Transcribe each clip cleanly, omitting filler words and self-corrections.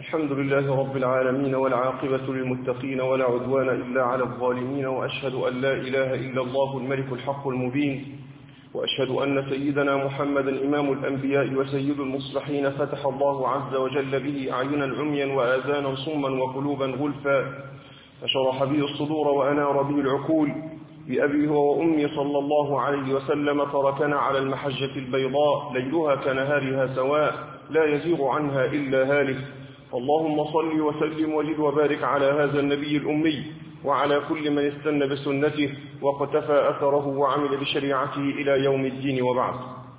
الحمد لله رب العالمين والعاقبة للمتقين ولا عدوان إلا على الظالمين، وأشهد أن لا إله إلا الله الملك الحق المبين، وأشهد أن سيدنا محمدا إمام الأنبياء وسيد المصلحين فتح الله عز وجل به أعينا عميا وآذانا صما وقلوبا غلفا، فشرح به الصدور وأنار به العقول. بأبي هو وأمي صلى الله عليه وسلم تركنا على المحجة البيضاء ليلها كنهارها سواء لا يزيغ عنها إلا هالك. اللهم صل وسلم وزد وبارك على هذا النبي الأمي وعلى كل من استنى بسنته واقتفى أثره وعمل بشريعته إلى يوم الدين، وبعد.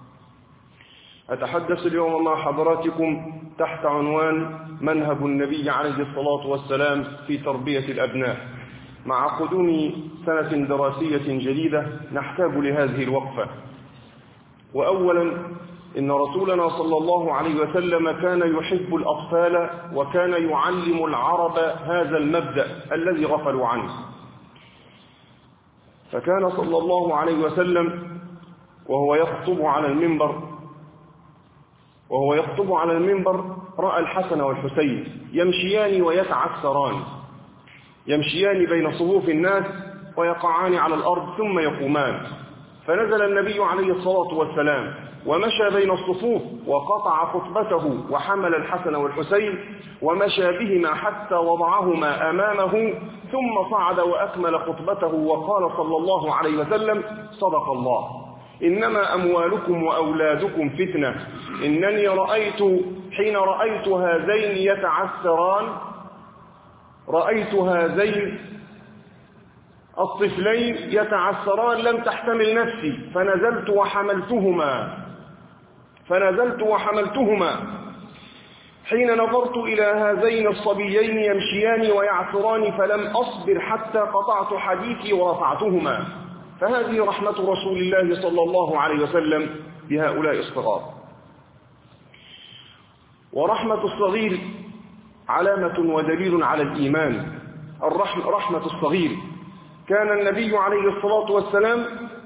أتحدث اليوم مع حضراتكم تحت عنوان منهج النبي عليه الصلاة والسلام في تربية الأبناء. مع قدوم سنة دراسية جديدة نحتاج لهذه الوقفة. وأولا، إن رسولنا صلى الله عليه وسلم كان يحب الأطفال وكان يعلم العرب هذا المبدأ الذي غفلوا عنه. فكان صلى الله عليه وسلم وهو يخطب على المنبر رأى الحسن والحسين يمشيان ويتعثران، يمشيان بين صفوف الناس ويقعان على الأرض ثم يقومان. فنزل النبي عليه الصلاة والسلام ومشى بين الصفوف وقطع خطبته وحمل الحسن والحسين ومشى بهما حتى وضعهما أمامه، ثم صعد وأكمل خطبته وقال صلى الله عليه وسلم: صدق الله، إنما أموالكم وأولادكم فتنة. إنني حين رأيت هذين يتعثران، رأيت هذين الطفلين يتعثران لم تحتمل نفسي فنزلت وحملتهما. حين نظرت إلى هذين الصبيين يمشيان ويعثران فلم أصبر حتى قطعت حديثي ورفعتهما. فهذه رحمة رسول الله صلى الله عليه وسلم بهؤلاء الصغار. ورحمة الصغير علامة ودليل على الإيمان. رحمة الصغير. كان النبي عليه الصلاة والسلام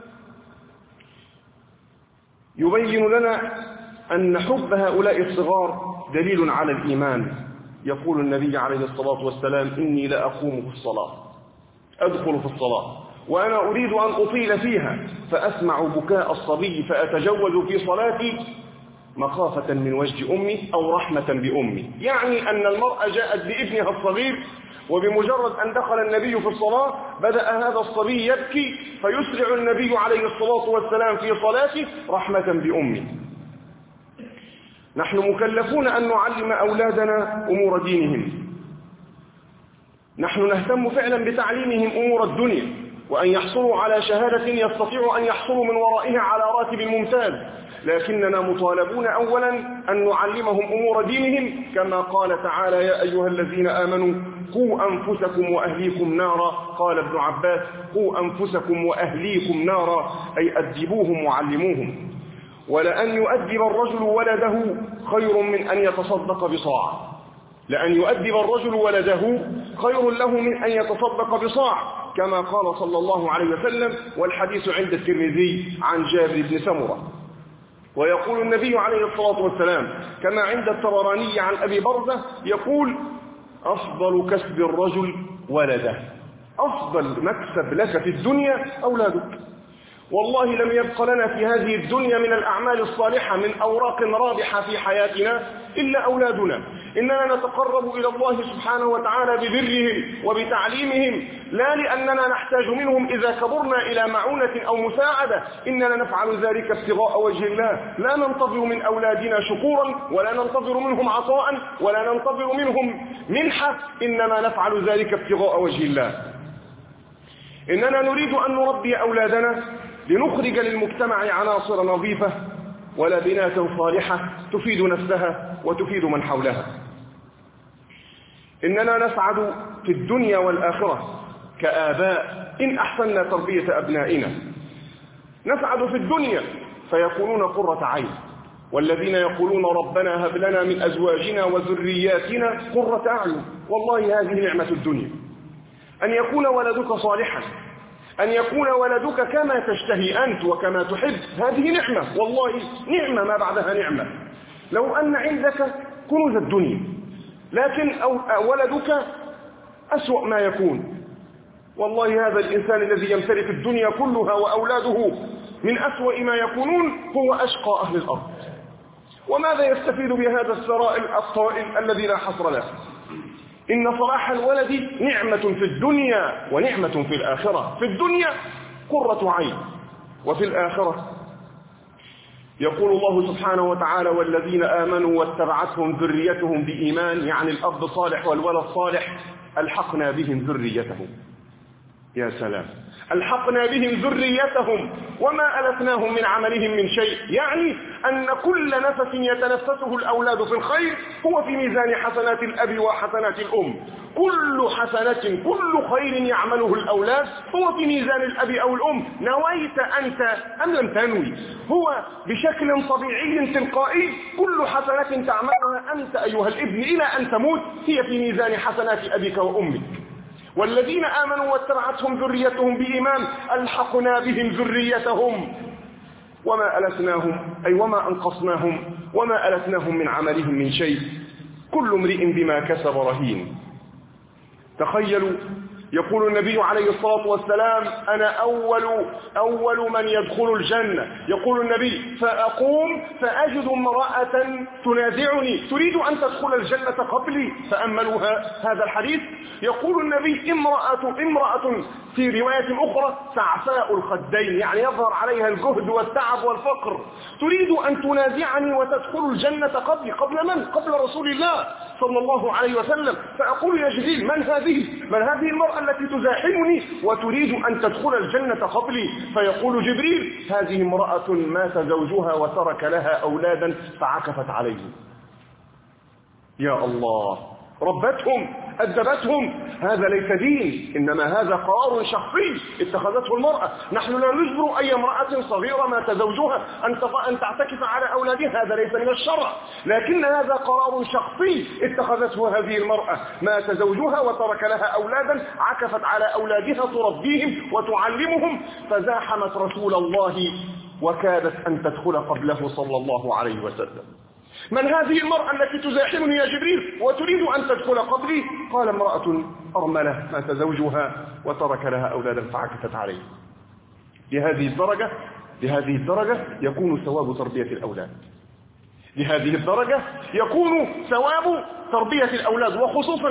يبين لنا أن حب هؤلاء الصغار دليل على الإيمان. يقول النبي عليه الصلاة والسلام: إني لأقوم في الصلاة، أدخل في الصلاة وأنا أريد أن أطيل فيها فأسمع بكاء الصبي فأتجوز في صلاتي مخافة من وجه أمي أو رحمة بأمي. يعني أن المرأة جاءت بابنها الصغير، وبمجرد أن دخل النبي في الصلاة بدأ هذا الصبي يبكي، فيسرع النبي عليه الصلاة والسلام في صلاته رحمة بأمه. نحن مكلفون أن نعلم أولادنا أمور دينهم. نحن نهتم فعلا بتعليمهم أمور الدنيا، وأن يحصلوا على شهادة يستطيعوا أن يحصلوا من ورائها على راتب ممتاز، لكننا مطالبون أولا أن نعلمهم أمور دينهم، كما قال تعالى: يا أيها الذين آمنوا قوا أنفسكم وأهليكم نارا. قال ابن عباس: قوا أنفسكم وأهليكم نارا، أي أدبوهم وعلموهم. ولأن يؤدب الرجل ولده خير من أن يتصدق بصاع. لأن يؤدب الرجل ولده خير له من أن يتصدق بصاع، كما قال صلى الله عليه وسلم، والحديث عند الترمذي عن جابر بن سمرة. ويقول النبي عليه الصلاة والسلام كما عند الطبراني عن أبي برزة، يقول: أفضل كسب الرجل ولده. أفضل مكسب لك في الدنيا أولادك. والله لم يبق لنا في هذه الدنيا من الأعمال الصالحة من أوراق رابحة في حياتنا إلا أولادنا. إننا نتقرب إلى الله سبحانه وتعالى ببرهم وبتعليمهم، لا لأننا نحتاج منهم إذا كبرنا إلى معونة أو مساعدة، إننا نفعل ذلك ابتغاء وجه الله. لا ننتظر من أولادنا شكورا، ولا ننتظر منهم عطاء، ولا ننتظر منهم منحة، إنما نفعل ذلك ابتغاء وجه الله. إننا نريد أن نربي أولادنا لنخرج للمجتمع عناصر نظيفة ولبنات صالحة تفيد نفسها وتفيد من حولها. إننا نسعد في الدنيا والآخرة كآباء إن أحسننا تربية أبنائنا. نسعد في الدنيا فيكونون قرة عين، والذين يقولون ربنا هب لنا من أزواجنا وذرياتنا قرة أعين. والله هذه نعمة الدنيا، أن يكون ولدك صالحا، أن يكون ولدك كما تشتهي أنت وكما تحب، هذه نعمة، والله نعمة ما بعدها نعمة. لو أن عندك كنوز الدنيا، لكن ولدك أسوأ ما يكون. والله هذا الإنسان الذي يمتلك الدنيا كلها وأولاده من أسوأ ما يكونون هو أشقى أهل الأرض. وماذا يستفيد بهذا الثراء الطائل الذي لا حصر له؟ إن صلاح الولد نعمة في الدنيا ونعمة في الآخرة. في الدنيا قرة عين، وفي الآخرة يقول الله سبحانه وتعالى: والذين آمنوا واتبعتهم ذريتهم بإيمان، يعني الأب صالح والولد صالح، ألحقنا بهم ذريتهم. يا سلام، ألحقنا بهم ذريتهم وما ألتناهم من عملهم من شيء. يعني أن كل نفس يتنفسه الأولاد في الخير هو في ميزان حسنات الأب وحسنات الأم. كل حسنة، كل خير يعمله الأولاد هو في ميزان الأب أو الأم، نويت أنت أم لم تنوي. هو بشكل طبيعي تلقائي كل حسنة تعملها أنت أيها الابن إلى أن تموت هي في ميزان حسنات أبيك وأمك. والذين آمنوا واتبعتهم ذريتهم بإيمان ألحقنا بهم ذريتهم وما ألتناهم، أي وما أنقصناهم وما ألتناهم من عملهم من شيء، كل امرئ بما كسب رهين. تخيلوا، يقول النبي عليه الصلاة والسلام: أنا أول من يدخل الجنة. يقول النبي: فأقوم فأجد امرأة تنازعني تريد أن تدخل الجنة قبلي. فأملوا هذا الحديث. يقول النبي: امرأة في رواية أخرى سعفاء الخدين، يعني يظهر عليها الجهد والتعب والفقر، تريد أن تنازعني وتدخل الجنة قبلي. قبل من؟ قبل رسول الله صلى الله عليه وسلم. فأقول: يا جبريل، من هذه المرأة التي تزاحمني وتريد أن تدخل الجنة قبلي؟ فيقول جبريل: هذه امرأة مات زوجها وترك لها أولادا فعكفت عليه. يا الله، ربتهم، أدبتهم. هذا ليس دين، إنما هذا قرار شخصي اتخذته المرأة. نحن لا نجبر أي امرأة صغيرة مات زوجها أن تعتكف على أولادها، هذا ليس من الشرع، لكن هذا قرار شخصي اتخذته هذه المرأة. مات زوجها وترك لها أولادا، عكفت على أولادها تربيهم وتعلمهم، فزاحمت رسول الله وكادت أن تدخل قبله صلى الله عليه وسلم. من هذه المرأة التي تزاحمني يا جبريل وتريد أن تدخل قبلي؟ قال: امرأة أرملة مات زوجها وترك لها أولادا فعكفت عليه. لهذه الدرجة يكون ثواب تربية الأولاد. لهذه الدرجة يكون ثواب تربية الأولاد، وخصوصا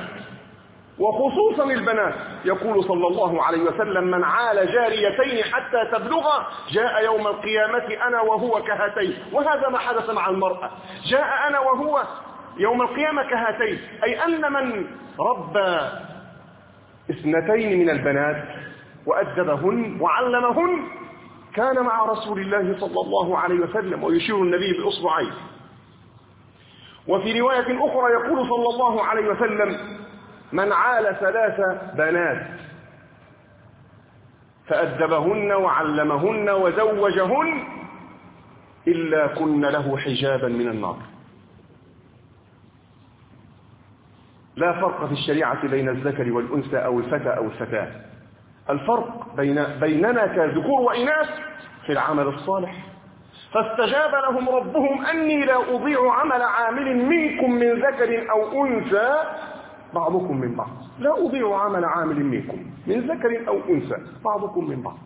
البنات. يقول صلى الله عليه وسلم: من عال جاريتين حتى تبلغا جاء يوم القيامة أنا وهو كهاتين. وهذا ما حدث مع المرأة، جاء أنا وهو يوم القيامة كهاتين، أي أن من ربى 2 من البنات وأدبهن وعلمهن كان مع رسول الله صلى الله عليه وسلم. ويشير النبي بإصبعيه. وفي رواية أخرى يقول صلى الله عليه وسلم: من عال 3 بنات فأدبهن وعلمهن وزوجهن إلا كن له حجابا من النار. لا فرق في الشريعة بين الذكر والأنثى أو الفتى أو الفتاة. الفرق بيننا كذكور وإناث في العمل الصالح. فاستجاب لهم ربهم أني لا أضيع عمل عامل منكم من ذكر أو أنثى بعضكم من بعض. لا أضيع عمل عامل منكم من ذكر أو أنثى بعضكم من بعض.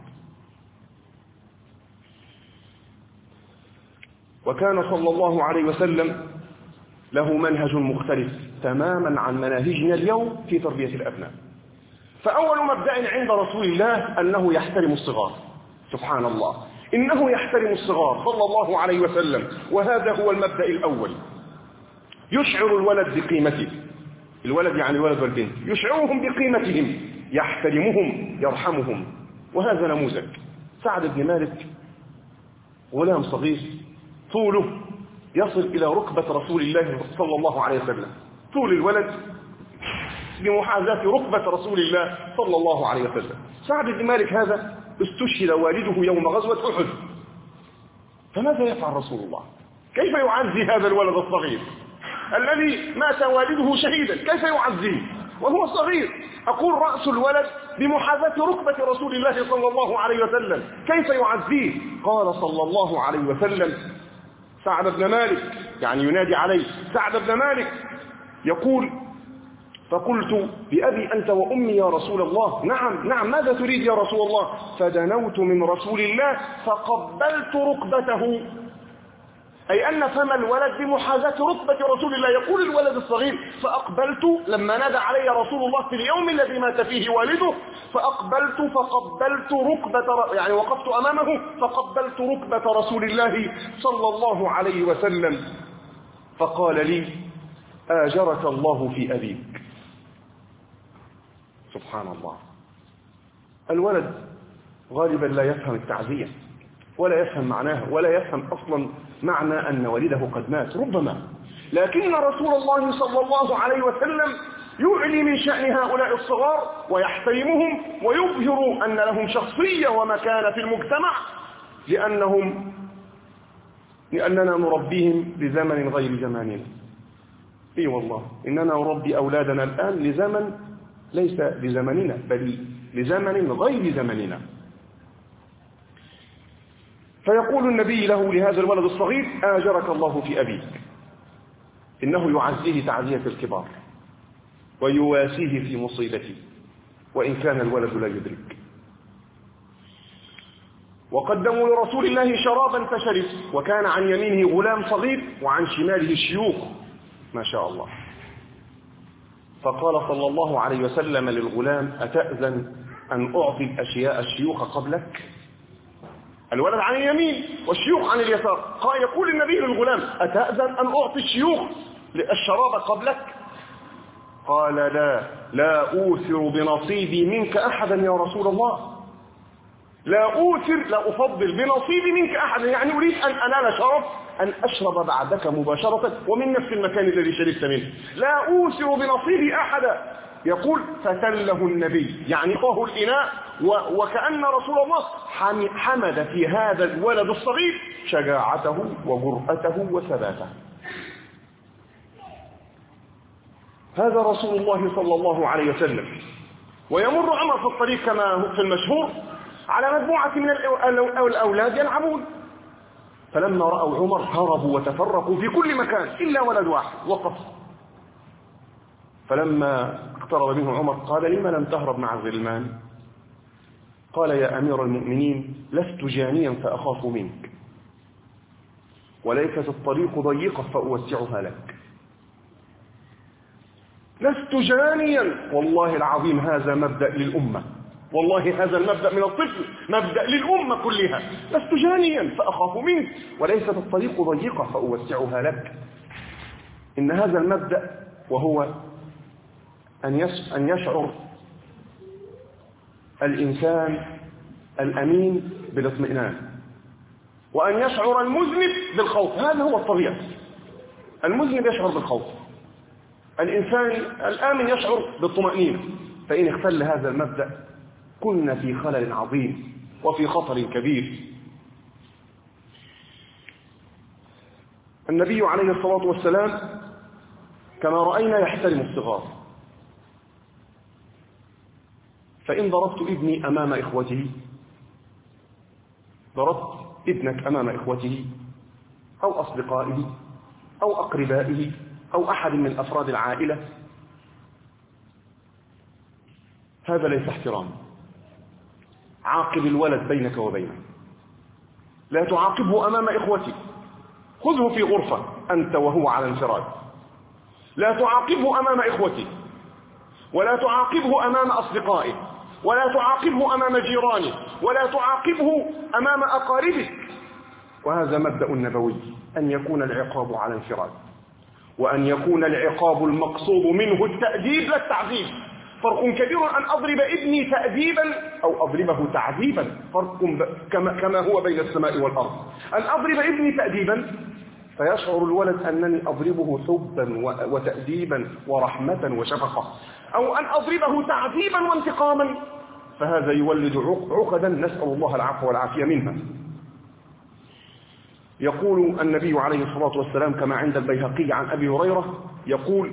وكان صلى الله عليه وسلم له منهج مختلف تماما عن مناهجنا اليوم في تربية الأبناء. فأول مبدأ عند رسول الله أنه يحترم الصغار. سبحان الله، إنه يحترم الصغار صلى الله عليه وسلم، وهذا هو المبدأ الأول. يشعر الولد بقيمته، الولد يعني الولد والبنت، يشعرهم بقيمتهم، يحترمهم، يرحمهم. وهذا نموذج. سعد بن مالك غلام صغير طوله يصل إلى ركبة رسول الله صلى الله عليه وسلم، طول الولد بمحاذاة ركبة رسول الله صلى الله عليه وسلم. سعد بن مالك هذا استشهد والده يوم غزوة أحد. فماذا يفعل رسول الله؟ كيف يعزي هذا الولد الصغير الذي مات والده شهيدا؟ كيف يعزيه وهو صغير؟ أقول رأس الولد بمحاذاة ركبة رسول الله صلى الله عليه وسلم، كيف يعزيه؟ قال صلى الله عليه وسلم: سعد بن مالك، يعني ينادي عليه: سعد بن مالك، يقول: فقلت: بأبي أنت وأمي يا رسول الله. نعم ماذا تريد يا رسول الله؟ فدنوت من رسول الله فقبلت ركبته، أي أن فم الولد بمحاذاة ركبة رسول الله. يقول الولد الصغير: فأقبلت لما نادى علي رسول الله في اليوم الذي مات فيه والده، فأقبلت فقبلت ركبة، يعني وقفت أمامه فقبلت ركبة رسول الله صلى الله عليه وسلم، فقال لي: آجرك الله في أبيك. سبحان الله. الولد غالبا لا يفهم التعزية ولا يفهم معناها ولا يفهم أصلا معنى أن والده قد مات ربما، لكن رسول الله صلى الله عليه وسلم يعلي من شأن هؤلاء الصغار ويحترمهم ويظهر أن لهم شخصية ومكانة في المجتمع، لأننا نربيهم لزمن غير زماننا. إي والله، إننا نربي أولادنا الآن لزمن ليس لزمننا بل لزمن غير زمننا. فيقول النبي له لهذا الولد الصغير: آجرك الله في أبيك. إنه يعزيه تعزية الكبار ويواسيه في مصيبته وإن كان الولد لا يدرك. وقدموا لرسول الله شرابا فشرب، وكان عن يمينه غلام صغير وعن شماله الشيوخ ما شاء الله. فقال صلى الله عليه وسلم للغلام: أتأذن أن أعطي الأشياء الشيوخ قبلك؟ الولد عن اليمين والشيوخ عن اليسار. قال يقول النبي للغلام: أتأذن أن أعطي الشيوخ الشراب قبلك؟ قال: لا أوثر بنصيبي منك أحدا يا رسول الله. لا أفضل بنصيبي منك أحدا، يعني أريد أن أنال شرف أن أشرب بعدك مباشرة ومن نفس المكان الذي شربت منه. لا أوثر بنصيبي أحدا. يقول: فتله النبي، يعني طه الإناء، وكأن رسول الله حمد في هذا الولد الصغير شجاعته وجرأته وثباته. هذا رسول الله صلى الله عليه وسلم. ويمر عمر في الطريق كما هو في المشهور على مجموعة من الأولاد يلعبون، فلما رأوا عمر هربوا وتفرقوا في كل مكان إلا ولد واحد وقف. فلما اقترب منه عمر قال: لما لم تهرب مع الغلمان؟ قال: يا أمير المؤمنين، لست جانيا فأخاف منك، وليست الطريق ضيقة فأوسعها لك. لست جانيا، والله العظيم هذا مبدأ للأمة، والله هذا المبدأ من الطفل مبدأ للأمة كلها. لست جانيا فأخاف منك، وليست الطريق ضيقة فأوسعها لك. إن هذا المبدأ وهو أن يشعر الإنسان الأمين بالاطمئنان، وأن يشعر المذنب بالخوف. هذا هو الطبيعي. المذنب يشعر بالخوف، الإنسان الآمن يشعر بالطمأنينة. فإن اختل هذا المبدأ كنا في خلل عظيم وفي خطر كبير. النبي عليه الصلاة والسلام كما رأينا يحترم الصغار. فإن ضربت ابني أمام إخوته، ضربت ابنك أمام إخوته أو أصدقائه أو أقربائه أو أحد من أفراد العائلة، هذا ليس احترام. عاقب الولد بينك وبينه، لا تعاقبه أمام إخوته، خذه في غرفة أنت وهو على انفراد. لا تعاقبه أمام إخوته، ولا تعاقبه أمام أصدقائه، ولا تعاقبه أمام جيرانه، ولا تعاقبه أمام أقاربك. وهذا مبدأ نبوي، أن يكون العقاب على انفراد، وأن يكون العقاب المقصود منه التأديب لا التعذيب. فرق كبير أن أضرب ابني تأديبا أو أضربه تعذيبا، فرق كما هو بين السماء والأرض. أن أضرب ابني تأديبا فيشعر الولد أنني أضربه حبا وتأديبا ورحمة وشفقة، أو أن أضربه تعذيبا وانتقاما، فهذا يولد عقدا نسأل الله العفو والعافية منها. يقول النبي عليه الصلاة والسلام كما عند البيهقي عن أبي هريرة، يقول: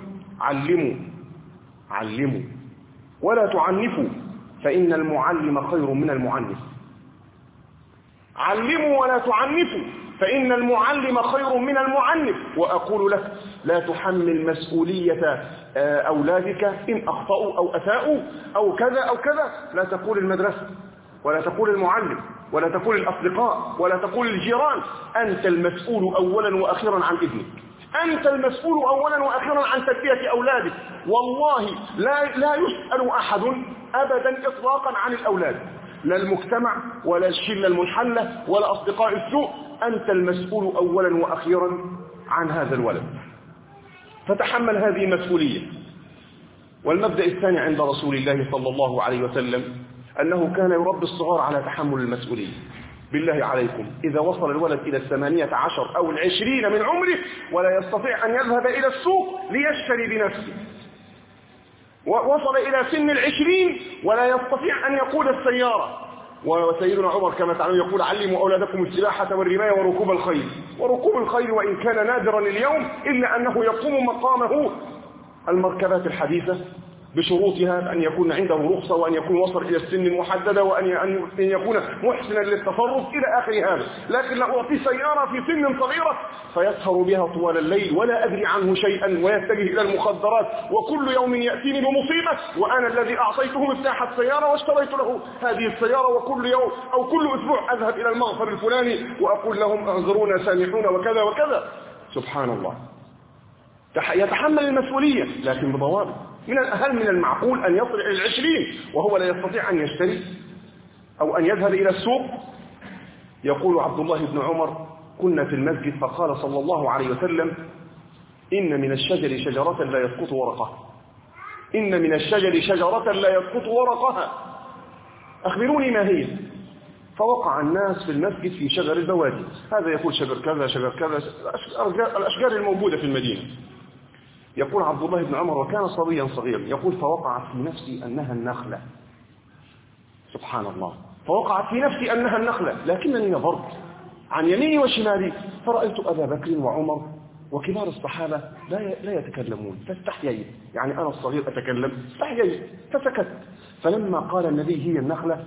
علموا ولا تعنفوا، فإن المعلم خير من المعنف. علموا ولا تعنفوا، فإن المعلم خير من المعنف. وأقول لك لا تحمل مسؤولية أولادك إن أخطأوا أو أساءوا أو كذا أو كذا. لا تقول المدرسة ولا تقول المعلم ولا تقول الأصدقاء ولا تقول الجيران. أنت المسؤول أولا وأخيرا عن ابنك. أنت المسؤول أولا وأخيرا عن تربية أولادك. والله لا يسأل أحد أبدا إطلاقا عن الأولاد، لا المجتمع ولا الشلة المنحلة ولا أصدقاء السوء. أنت المسؤول أولا وأخيرا عن هذا الولد، فتحمل هذه المسؤولية. والمبدأ الثاني عند رسول الله صلى الله عليه وسلم أنه كان يربي الصغار على تحمل المسؤولية. بالله عليكم، إذا وصل الولد إلى 18 أو 20 من عمره ولا يستطيع أن يذهب إلى السوق ليشتري بنفسه، ووصل إلى سن 20 ولا يستطيع أن يقود السيارة، وسيدنا عمر كما تعلمون يقول علموا أولادكم السباحة والرماية وركوب الخيل. وركوب الخيل وإن كان نادرا اليوم إلا أنه يقوم مقامه المركبات الحديثة بشروطها، أن يكون عنده رخصة وأن يكون وصل إلى السن المحددة وأن يكون محسنا للتصرف إلى آخر هذا. لكن لا أعطي سيارة في سن صغيرة فيسهر بها طوال الليل ولا أدري عنه شيئا ويتجه إلى المخدرات، وكل يوم يأتيني بمصيبة وأنا الذي أعطيته مفتاح السيارة واشتريت له هذه السيارة، وكل يوم أو كل أسبوع أذهب إلى المغفر الفلاني وأقول لهم اعذرونا سامحونا وكذا وكذا. سبحان الله، يتحمل المسؤولية لكن بضوابط. هل من المعقول أن يصل إلى 20 وهو لا يستطيع أن يشتري أو أن يذهب إلى السوق؟ يقول عبد الله بن عمر كنا في المسجد فقال صلى الله عليه وسلم إن من الشجر شجرة لا يسقط ورقها، إن من الشجر شجرة لا يسقط ورقها، أخبروني ما هي؟ فوقع الناس في المسجد في شجر البوادي، هذا يقول شجر كذا شجر كذا، الأشجار الموجودة في المدينة. يقول عبد الله بن عمر وكان صبيا صغيرا، يقول فوقعت في نفسي أنها النخلة. سبحان الله، فوقعت في نفسي أنها النخلة، لكنني نظرت عن يميني وشمالي فرأيت أبا بكر وعمر وكبار الصحابة لا يتكلمون، فاستحييت، يعني أنا الصغير أتكلم، استحييت فسكت. فلما قال النبي هي النخلة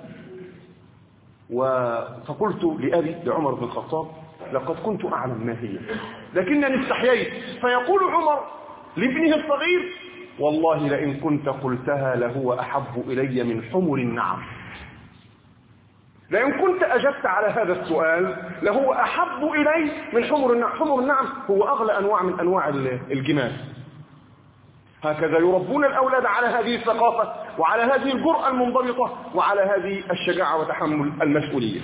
فقلت لأبي لعمر بن الخطاب لقد كنت أعلم ما هي لكنني استحييت. فيقول عمر لابنه الصغير والله لئن كنت قلتها لهو أحب إلي من حمر النعم، لئن كنت أجبت على هذا السؤال لهو أحب إلي من حمر النعم. حمر النعم هو أغلى أنواع من أنواع الجمال. هكذا يربون الأولاد على هذه الثقافة وعلى هذه الجرأة المنضبطة وعلى هذه الشجاعة وتحمل المسؤولية.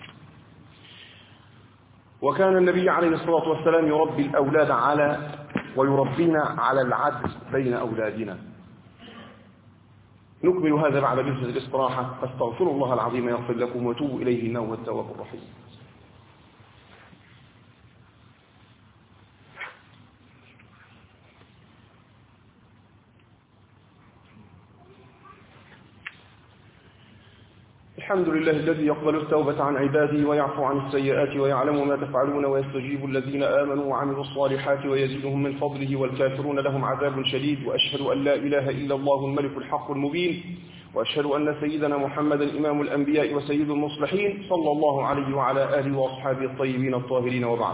وكان النبي عليه الصلاة والسلام يربي الأولاد ويربينا على العدل بين أولادنا. نكمل هذا بعد جلسة الاستراحة. أستغفر الله العظيم يغفر لكم وتوبوا إليه إنه هو التواب الرحيم. الحمد لله الذي يقبل التوبة عن عباده ويعفو عن السيئات ويعلم ما تفعلون ويستجيب الذين آمنوا وعملوا الصالحات ويزيدهم من فضله والكافرون لهم عذاب شديد. وأشهد أن لا إله إلا الله الملك الحق المبين، وأشهد أن سيدنا محمدا إمام الأنبياء وسيد المصلحين صلى الله عليه وعلى آله وأصحابه الطيبين الطاهرين. وبعد.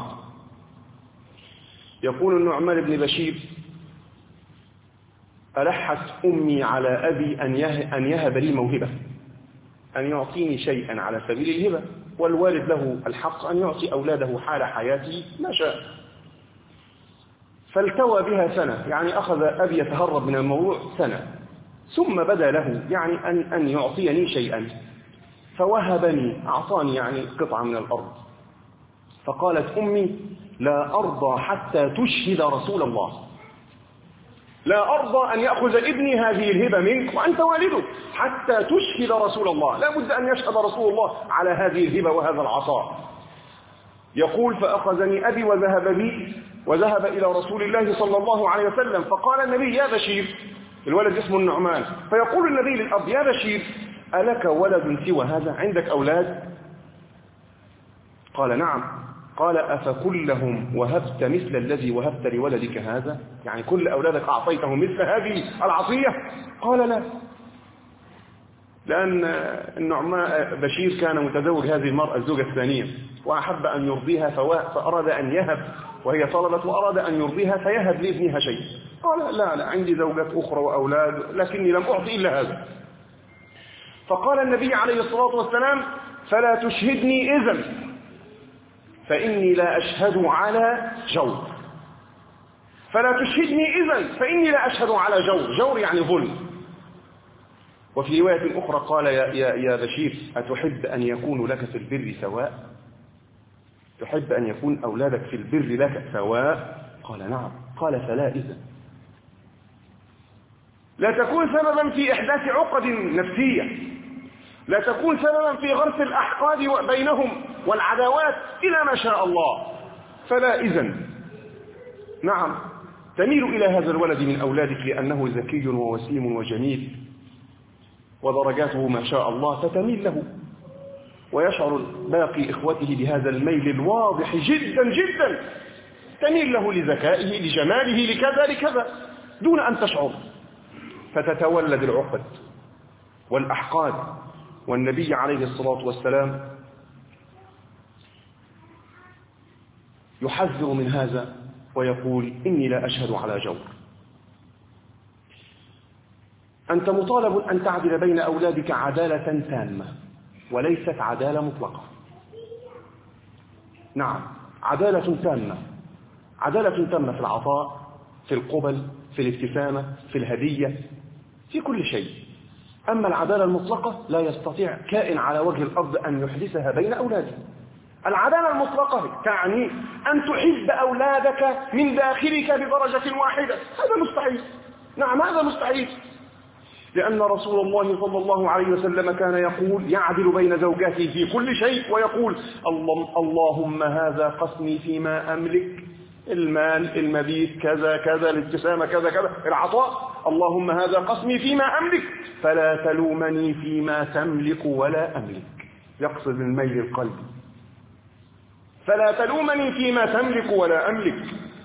يقول النعمان بن بشير ألحت أمي على أبي أن يهب لي موهبة، أن يعطيني شيئا على سبيل الهبة، والوالد له الحق أن يعطي أولاده حال حياته ما شاء. فالتوى بها سنة، يعني أخذ أبي يتهرب من الموضوع سنة، ثم بدا له يعني أن يعطيني شيئا، فوهبني أعطاني يعني قطعة من الأرض. فقالت أمي لا أرضى حتى تشهد رسول الله، لا أرضى أن يأخذ ابني هذه الهبة منك وأنت والده حتى تشهد رسول الله، لا بد أن يشهد رسول الله على هذه الهبة وهذا العطاء. يقول فأخذني أبي وذهب إلى رسول الله صلى الله عليه وسلم، فقال النبي يا بشير، الولد اسمه النعمان، فيقول النبي للأب يا بشير ألك ولد سوى هذا، عندك أولاد؟ قال نعم. قال أفكلهم وهبت مثل الذي وهبت لولدك هذا، يعني كل أولادك أعطيتهم مثل هذه العطية؟ قال لا. لأن النعمان بشير كان متزوج هذه المرأة الزوجة الثانية، وأحب أن يرضيها فأراد أن يهب، وهي طلبت وأراد أن يرضيها فيهب لابنها شيء. قال لا عندي زوجات أخرى وأولاد لكني لم أعطي إلا هذا. فقال النبي عليه الصلاة والسلام فلا تشهدني إذن فإني لا أشهد على جور. فلا تشهدني إذن فإني لا أشهد على جور. جور يعني ظلم. وفي رواية أخرى قال يا بشير أتحب أن يكون لك في البر سواء؟ تحب أن يكون أولادك في البر لك سواء؟ قال نعم. قال فلا إذن. لا تكون سببا في إحداث عقد نفسية، لا تكون سببا في غرس الأحقاد بينهم والعداوات إلى ما شاء الله. فلا إذن. نعم تميل إلى هذا الولد من أولادك لأنه ذكي ووسيم وجميل ودرجاته ما شاء الله فتميل له، ويشعر باقي إخوته بهذا الميل الواضح جدا جدا، تميل له لذكائه لجماله لكذا لكذا دون أن تشعر، فتتولد العقد والأحقاد. والنبي عليه الصلاة والسلام يحذر من هذا ويقول إني لا أشهد على جور. أنت مطالب أن تعدل بين أولادك عدالة تامة وليست عدالة مطلقة. نعم عدالة تامة، عدالة تامة في العطاء، في القبل، في الابتسامة، في الهدية، في كل شيء. أما العدالة المطلقة لا يستطيع كائن على وجه الأرض أن يحدثها بين أولاده. العدالة المطلقة تعني أن تحب أولادك من داخلك بدرجة واحدة، هذا مستحيل. نعم هذا مستحيل، لأن رسول الله صلى الله عليه وسلم كان يقول يعدل بين زوجاته في كل شيء ويقول اللهم هذا قسمي فيما أملك، المال، المبيت، كذا كذا، الابتسامة كذا كذا، العطاء، اللهم هذا قسمي فيما أملك فلا تلومني فيما تملك ولا أملك. يقصد الميل القلبي، فلا تلومني فيما تملك ولا أملك.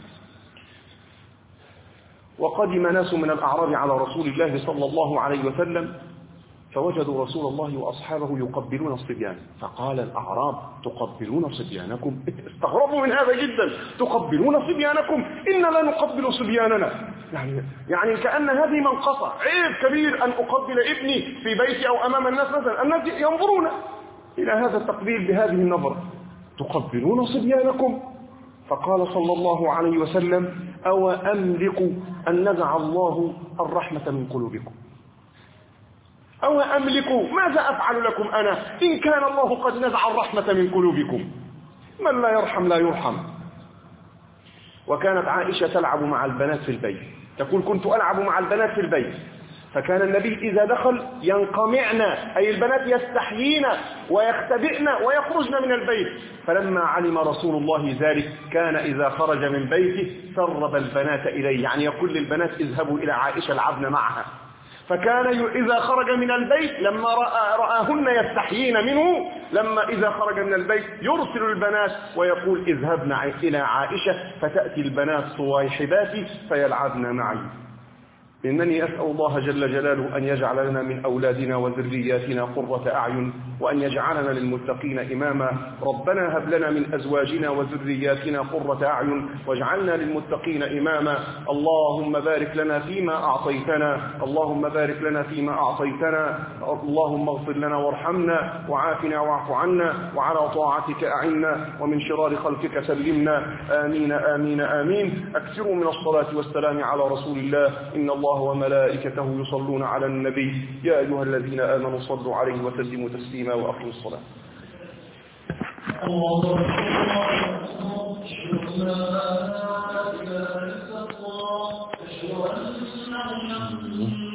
وقدم ناس من الأعراب على رسول الله صلى الله عليه وسلم فوجدوا رسول الله وأصحابه يقبلون الصبيان، فقال الأعراب تقبلون صبيانكم؟ استغربوا من هذا جدا، تقبلون صبيانكم؟ إن لا نقبل صبياننا. يعني كأن هذه منقصة، عيب كبير أن أقبل ابني في بيتي أو أمام الناس مثلا، الناس ينظرون إلى هذا التقبيل بهذه النظرة، تقبلون صبيانكم؟ فقال صلى الله عليه وسلم أو أملك أن نزع الله الرحمة من قلوبكم؟ أو أملك ماذا أفعل لكم أنا إن كان الله قد نزع الرحمة من قلوبكم؟ من لا يرحم لا يرحم. وكانت عائشة تلعب مع البنات في البيت، تقول كنت ألعب مع البنات في البيت، فكان النبي إذا دخل ينقمعن، أي البنات يستحيين ويختبئن ويخرجن من البيت. فلما علم رسول الله ذلك كان إذا خرج من بيته سرب البنات إليه، يعني يقول للبنات اذهبوا إلى عائشة العبن معها. فكان إذا خرج من البيت لما رآهن يستحيين منه، لما إذا خرج من البيت يرسل البنات ويقول اذهبن إلى عائشة، فتأتي البنات صواحبات فيلعبن معي. إنني أسأل الله جل جلاله أن يجعل لنا من أولادنا وذرياتنا قرة أعين، وأن يجعلنا للمتقين إماما. ربنا هب لنا من أزواجنا وذرياتنا قرة أعين واجعلنا للمتقين إماما. اللهم بارك لنا فيما أعطيتنا، اللهم بارك لنا فيما أعطيتنا، اللهم اغفر لنا وارحمنا وعافنا واعف عنا، وعلى طاعتك أعنا ومن شرار خلقك سلمنا. آمين آمين آمين. أكثروا من الصلاة والسلام على رسول الله. إن الله وملائكته يصلون على النبي يا أيها الذين آمنوا صلوا عليه وسلموا تسليما وأقيموا الصلاة. الله أكبر.